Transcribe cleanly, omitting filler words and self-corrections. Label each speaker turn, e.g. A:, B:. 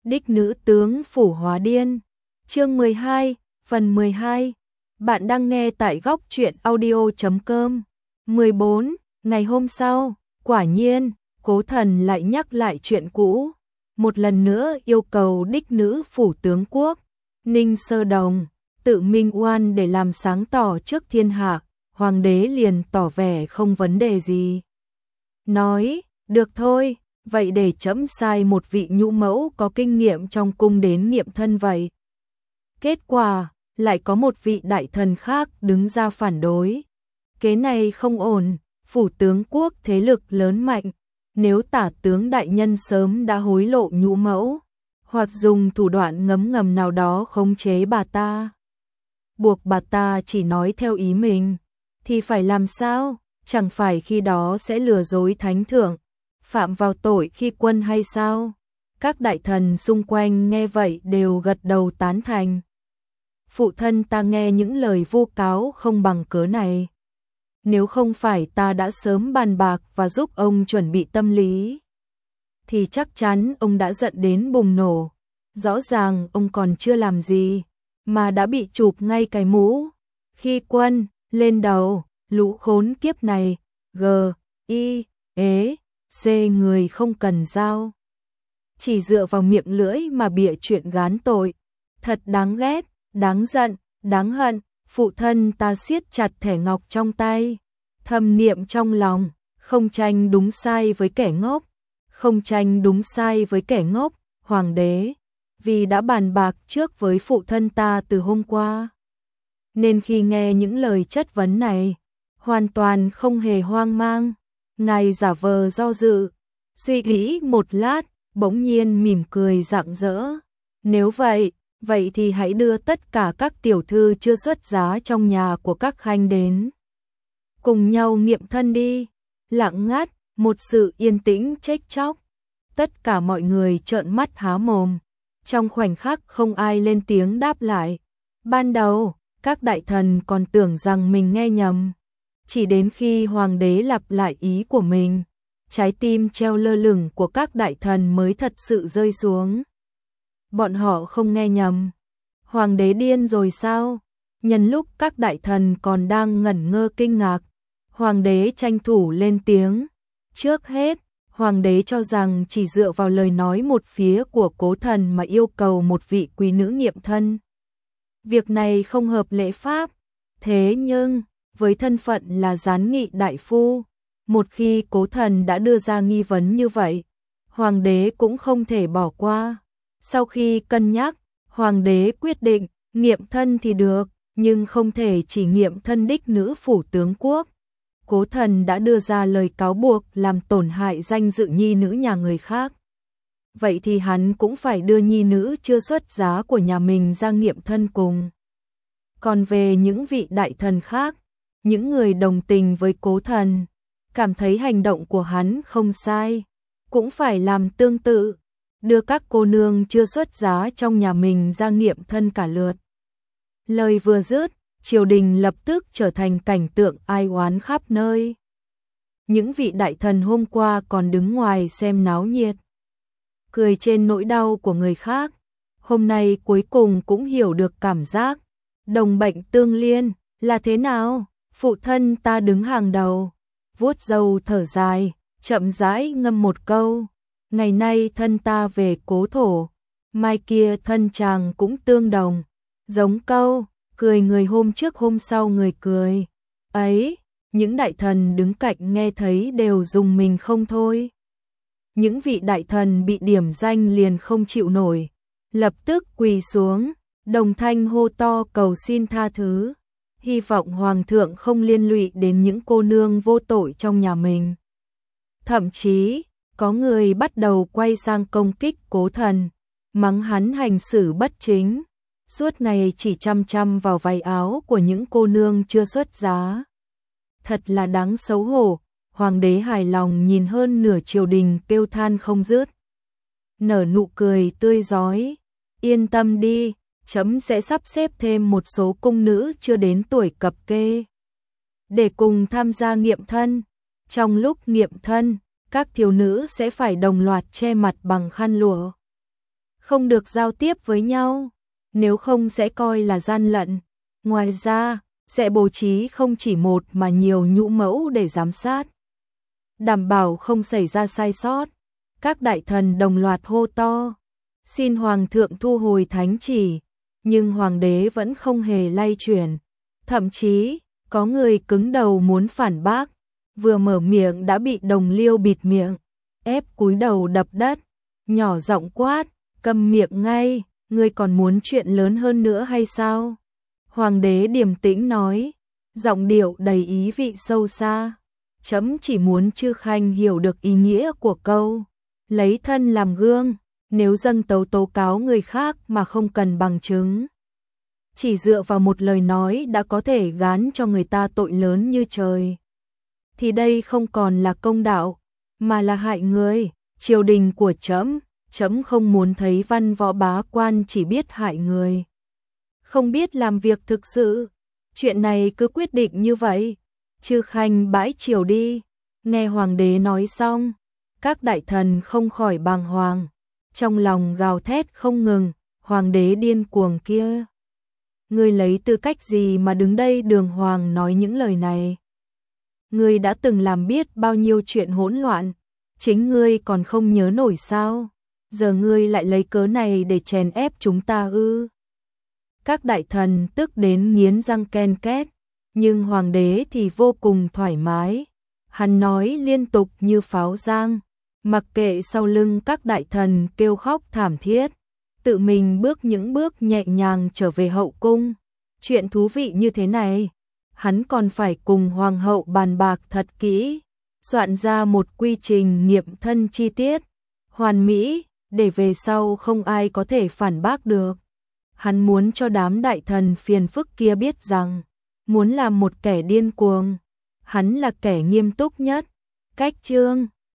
A: Đích nữ tướng phủ hóa điên. Chương 12, phần 12. Bạn đang nghe tại góc truyện audio.com. 14. Ngày hôm sau, quả nhiên, Cố Thần lại nhắc lại chuyện cũ. Một lần nữa yêu cầu đích nữ phủ tướng quốc, Ninh Sơ Đồng, tự minh oan để làm sáng tỏ trước thiên hạ. Hoàng đế liền tỏ vẻ không vấn đề gì. Nói, được thôi, vậy để trẫm sai một vị nhũ mẫu có kinh nghiệm trong cung đến nghiệm thân vậy. Kết quả, lại có một vị đại thần khác đứng ra phản đối. Kế này không ổn, phủ tướng quốc thế lực lớn mạnh, nếu tả tướng đại nhân sớm đã hối lộ nhũ mẫu, hoặc dùng thủ đoạn ngấm ngầm nào đó khống chế bà ta, buộc bà ta chỉ nói theo ý mình, thì phải làm sao? Chẳng phải khi đó sẽ lừa dối thánh thượng, phạm vào tội khi quân hay sao? Các đại thần xung quanh nghe vậy đều gật đầu tán thành. Phụ thân ta nghe những lời vu cáo không bằng cớ này. Nếu không phải ta đã sớm bàn bạc và giúp ông chuẩn bị tâm lý, thì chắc chắn ông đã giận đến bùng nổ. Rõ ràng ông còn chưa làm gì, mà đã bị chụp ngay cái mũ. Khi quân lên đầu, lũ khốn kiếp này, C người không cần giao. Chỉ dựa vào miệng lưỡi mà bịa chuyện gán tội. Thật đáng ghét, đáng giận, đáng hận. Phụ thân ta siết chặt thẻ ngọc trong tay, thầm niệm trong lòng, không tranh đúng sai với kẻ ngốc, không tranh đúng sai với kẻ ngốc. Hoàng đế, vì đã bàn bạc trước với phụ thân ta từ hôm qua, nên khi nghe những lời chất vấn này, hoàn toàn không hề hoang mang. Ngài giả vờ do dự, suy nghĩ một lát, bỗng nhiên mỉm cười rạng rỡ. Nếu vậy thì hãy đưa tất cả các tiểu thư chưa xuất giá trong nhà của các khanh đến, cùng nhau nghiệm thân đi. Lặng ngắt, một sự yên tĩnh chết chóc. Tất cả mọi người trợn mắt há mồm. Trong khoảnh khắc không ai lên tiếng đáp lại. Ban đầu, các đại thần còn tưởng rằng mình nghe nhầm. Chỉ đến khi hoàng đế lặp lại ý của mình, trái tim treo lơ lửng của các đại thần mới thật sự rơi xuống. Bọn họ không nghe nhầm. Hoàng đế điên rồi sao? Nhân lúc các đại thần còn đang ngẩn ngơ kinh ngạc, hoàng đế tranh thủ lên tiếng. Trước hết, hoàng đế cho rằng chỉ dựa vào lời nói một phía của Cố Thần mà yêu cầu một vị quý nữ nghiệm thân, việc này không hợp lễ pháp. Thế nhưng, với thân phận là gián nghị đại phu, một khi Cố Thần đã đưa ra nghi vấn như vậy, hoàng đế cũng không thể bỏ qua. Sau khi cân nhắc, hoàng đế quyết định nghiệm thân thì được, nhưng không thể chỉ nghiệm thân đích nữ phủ tướng quốc. Cố Thần đã đưa ra lời cáo buộc làm tổn hại danh dự nhi nữ nhà người khác. Vậy thì hắn cũng phải đưa nhi nữ chưa xuất giá của nhà mình ra nghiệm thân cùng. Còn về những vị đại thần khác, những người đồng tình với Cố Thần, cảm thấy hành động của hắn không sai, cũng phải làm tương tự, đưa các cô nương chưa xuất giá trong nhà mình ra nghiệm thân cả lượt. Lời vừa dứt, triều đình lập tức trở thành cảnh tượng ai oán khắp nơi. Những vị đại thần hôm qua còn đứng ngoài xem náo nhiệt, cười trên nỗi đau của người khác, hôm nay cuối cùng cũng hiểu được cảm giác đồng bệnh tương liên là thế nào. Phụ thân ta đứng hàng đầu, vuốt râu thở dài, chậm rãi ngâm một câu. Ngày nay thân ta về cố thổ, mai kia thân chàng cũng tương đồng. Giống câu, cười người hôm trước hôm sau người cười. Ấy, những đại thần đứng cạnh nghe thấy đều rùng mình không thôi. Những vị đại thần bị điểm danh liền không chịu nổi, lập tức quỳ xuống, đồng thanh hô to cầu xin tha thứ, hy vọng hoàng thượng không liên lụy đến những cô nương vô tội trong nhà mình. Thậm chí, có người bắt đầu quay sang công kích Cố Thần, mắng hắn hành xử bất chính, suốt ngày chỉ chăm chăm vào váy áo của những cô nương chưa xuất giá. Thật là đáng xấu hổ. Hoàng đế hài lòng nhìn hơn nửa triều đình kêu than không dứt, nở nụ cười tươi rói. Yên tâm đi, trẫm sẽ sắp xếp thêm một số cung nữ chưa đến tuổi cập kê để cùng tham gia nghiệm thân. Trong lúc nghiệm thân, các thiếu nữ sẽ phải đồng loạt che mặt bằng khăn lụa. không được giao tiếp với nhau, nếu không sẽ coi là gian lận. Ngoài ra, sẽ bố trí không chỉ một mà nhiều nhũ mẫu để giám sát, đảm bảo không xảy ra sai sót. Các đại thần đồng loạt hô to, xin hoàng thượng thu hồi thánh chỉ, nhưng hoàng đế vẫn không hề lay chuyển, thậm chí có người cứng đầu muốn phản bác, vừa mở miệng đã bị đồng liêu bịt miệng, ép cúi đầu đập đất, nhỏ giọng quát, câm miệng ngay, ngươi còn muốn chuyện lớn hơn nữa hay sao? Hoàng đế điềm tĩnh nói, giọng điệu đầy ý vị sâu xa, chấm chỉ muốn Chư Khanh hiểu được ý nghĩa của câu, lấy thân làm gương, nếu dâng tấu tố cáo người khác mà không cần bằng chứng, chỉ dựa vào một lời nói đã có thể gán cho người ta tội lớn như trời, thì đây không còn là công đạo, mà là hại người. Triều đình của chấm không muốn thấy văn võ bá quan chỉ biết hại người, không biết làm việc thực sự. Chuyện này cứ quyết định như vậy, Chư Khanh bãi triều đi. Nghe hoàng đế nói xong, các đại thần không khỏi bàng hoàng, trong lòng gào thét không ngừng, hoàng đế điên cuồng kia, ngươi lấy tư cách gì mà đứng đây đường hoàng nói những lời này? Ngươi đã từng làm biết bao nhiêu chuyện hỗn loạn, chính ngươi còn không nhớ nổi sao? Giờ ngươi lại lấy cớ này để chèn ép chúng ta ư? Các đại thần tức đến nghiến răng ken két, nhưng hoàng đế thì vô cùng thoải mái. Hắn nói liên tục như pháo giang, mặc kệ sau lưng các đại thần kêu khóc thảm thiết, tự mình bước những bước nhẹ nhàng trở về hậu cung. Chuyện thú vị như thế này, hắn còn phải cùng hoàng hậu bàn bạc thật kỹ, soạn ra một quy trình nghiệm thân chi tiết, hoàn mỹ, để về sau không ai có thể phản bác được. Hắn muốn cho đám đại thần phiền phức kia biết rằng, muốn làm một kẻ điên cuồng, hắn là kẻ nghiêm túc nhất. Cách chương